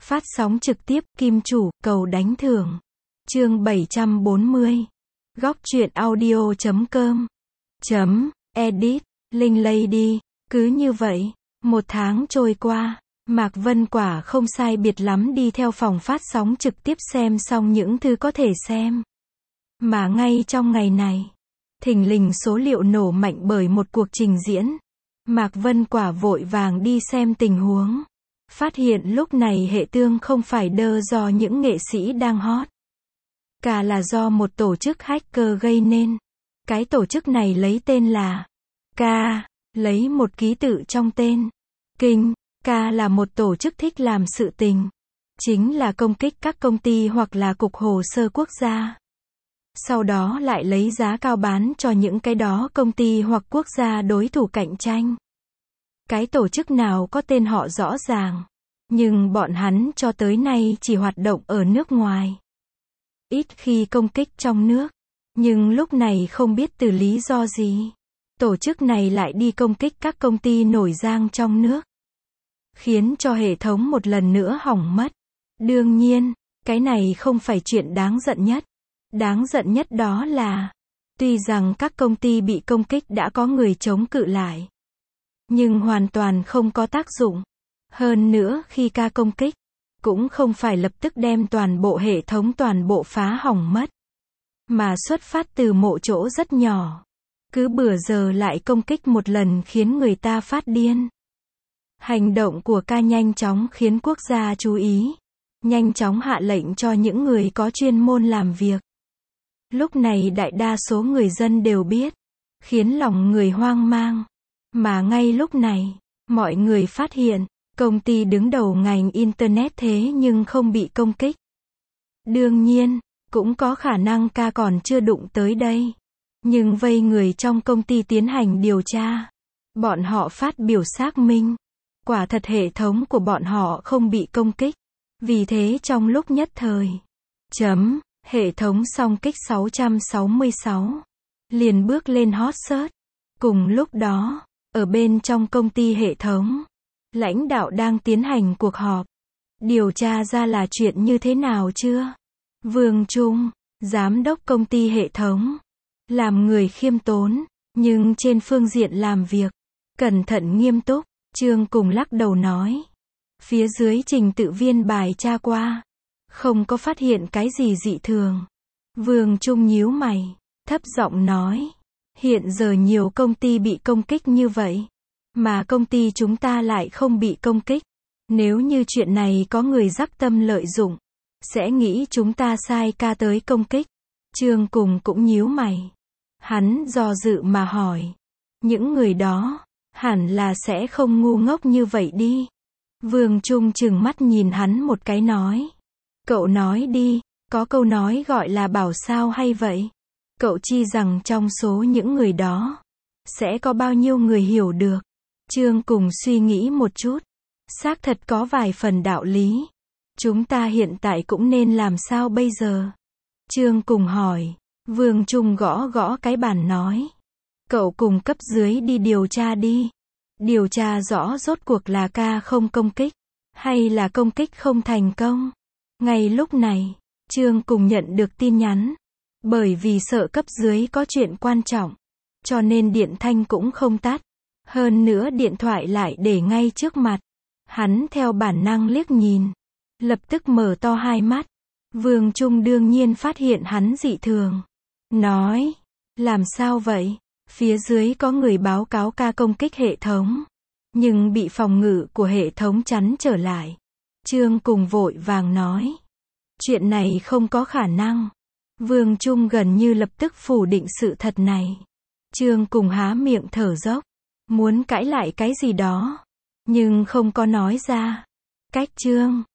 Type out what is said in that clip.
Phát sóng trực tiếp, kim chủ, cầu đánh thưởng. Chương 740. Góc truyện audio.com. Edit, Linh Lady. Cứ như vậy, một tháng trôi qua, Mạc Vân Quả không sai biệt lắm đi theo phòng phát sóng trực tiếp xem xong những thứ có thể xem. Mà ngay trong ngày này, thình lình số liệu nổ mạnh bởi một cuộc trình diễn. Mạc Vân Quả vội vàng đi xem tình huống. Phát hiện lúc này hệ tương không phải đơ do những nghệ sĩ đang hot. Cả là do một tổ chức hacker gây nên. Cái tổ chức này lấy tên là K, lấy một ký tự trong tên. Kinh, K là một tổ chức thích làm sự tình. Chính là công kích các công ty hoặc là cục hồ sơ quốc gia. Sau đó lại lấy giá cao bán cho những cái đó công ty hoặc quốc gia đối thủ cạnh tranh. Cái tổ chức nào có tên họ rõ ràng. Nhưng bọn hắn cho tới nay chỉ hoạt động ở nước ngoài. Ít khi công kích trong nước. Nhưng lúc này không biết từ lý do gì. Tổ chức này lại đi công kích các công ty nổi giang trong nước. Khiến cho hệ thống một lần nữa hỏng mất. Đương nhiên, cái này không phải chuyện đáng giận nhất. Đáng giận nhất đó là, tuy rằng các công ty bị công kích đã có người chống cự lại. Nhưng hoàn toàn không có tác dụng. Hơn nữa khi ca công kích, cũng không phải lập tức đem toàn bộ hệ thống toàn bộ phá hỏng mất. Mà xuất phát từ một chỗ rất nhỏ. Cứ bữa giờ lại công kích một lần khiến người ta phát điên. Hành động của ca nhanh chóng khiến quốc gia chú ý. Nhanh chóng hạ lệnh cho những người có chuyên môn làm việc. Lúc này đại đa số người dân đều biết. Khiến lòng người hoang mang. Mà ngay lúc này, mọi người phát hiện, công ty đứng đầu ngành Internet thế nhưng không bị công kích. Đương nhiên, cũng có khả năng ca còn chưa đụng tới đây. Nhưng vây người trong công ty tiến hành điều tra. Bọn họ phát biểu xác minh. Quả thật hệ thống của bọn họ không bị công kích. Vì thế trong lúc nhất thời, hệ thống song kích 666, liền bước lên hot search. Cùng lúc đó, ở bên trong công ty hệ thống, lãnh đạo đang tiến hành cuộc họp. Điều tra ra là chuyện như thế nào chưa? Vương Trung, giám đốc công ty hệ thống, làm người khiêm tốn, nhưng trên phương diện làm việc, cẩn thận nghiêm túc, Trương cùng lắc đầu nói. Phía dưới trình tự viên bài tra qua, không có phát hiện cái gì dị thường. Vương Trung nhíu mày, thấp giọng nói, hiện giờ nhiều công ty bị công kích như vậy, mà công ty chúng ta lại không bị công kích. Nếu như chuyện này có người rắc tâm lợi dụng, sẽ nghĩ chúng ta sai ca tới công kích. Trương cùng cũng nhíu mày. Hắn do dự mà hỏi, những người đó, hẳn là sẽ không ngu ngốc như vậy đi. Vương Trung trừng mắt nhìn hắn một cái nói. Cậu nói đi, có câu nói gọi là bảo sao hay vậy? Cậu chi rằng trong số những người đó, sẽ có bao nhiêu người hiểu được? Trương cùng suy nghĩ một chút. Xác thật có vài phần đạo lý. Chúng ta hiện tại cũng nên làm sao bây giờ? Trương cùng hỏi. Vương Trung gõ gõ cái bàn nói. Cậu cùng cấp dưới đi điều tra đi. Điều tra rõ rốt cuộc là ca không công kích, hay là công kích không thành công. Ngay lúc này, Trương cùng nhận được tin nhắn. Bởi vì sợ cấp dưới có chuyện quan trọng, cho nên điện thanh cũng không tắt. Hơn nữa điện thoại lại để ngay trước mặt. Hắn theo bản năng liếc nhìn, lập tức mở to hai mắt. Vương Trung đương nhiên phát hiện hắn dị thường. Nói, làm sao vậy? Phía dưới có người báo cáo ca công kích hệ thống, nhưng bị phòng ngự của hệ thống chắn trở lại. Trương cùng vội vàng nói, chuyện này không có khả năng. Vương Trung gần như lập tức phủ định sự thật này. Trương cùng há miệng thở dốc, muốn cãi lại cái gì đó, nhưng không có nói ra. Cách Trương